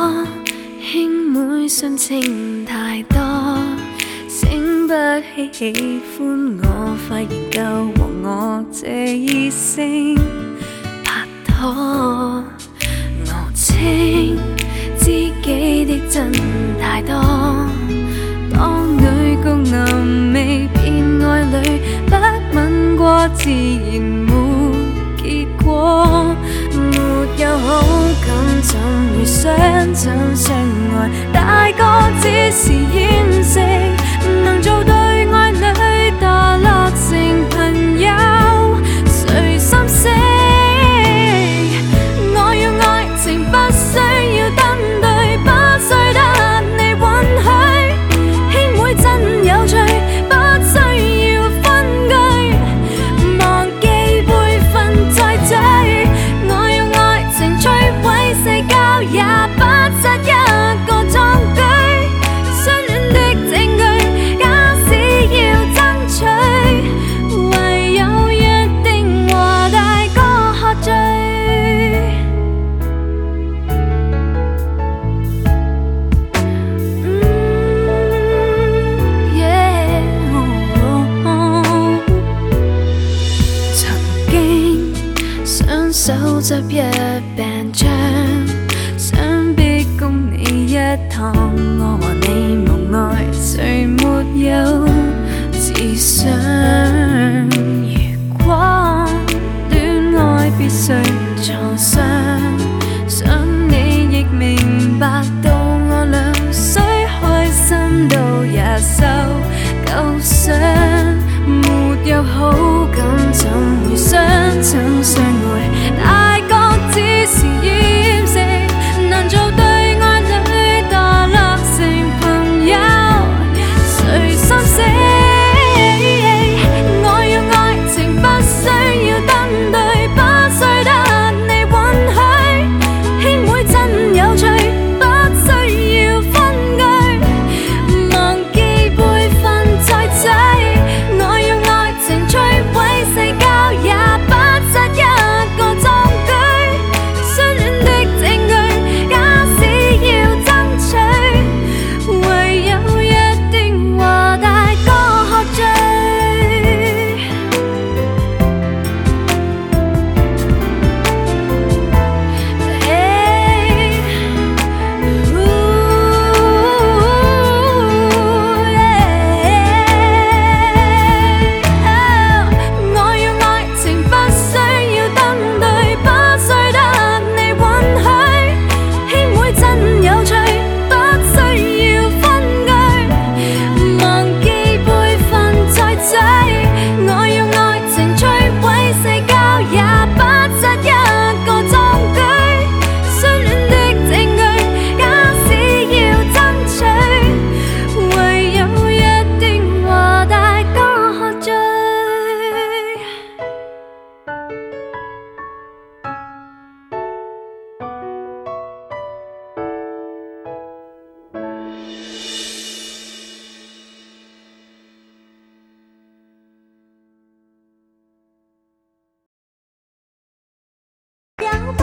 兄妹信情太多，醒不起喜歡我，發現夠和我這異性拍拖。我稱知己的真太多，當女共男未變愛侶，不吻過自然沒結果。沒有好感怎會相親相愛？大個只是掩飾，唔能做對愛侶，墮落成朋友，誰心死？我要愛情不需要登對，不需得你允許，兄妹真有趣，不需要分居，忘記輩分再追。我要愛情摧毀世交，也不質一個壯舉，相戀的證據假使要爭取，唯有約定和大哥喝醉。曾經雙手執一柄槍，想逼供你一趟，我和你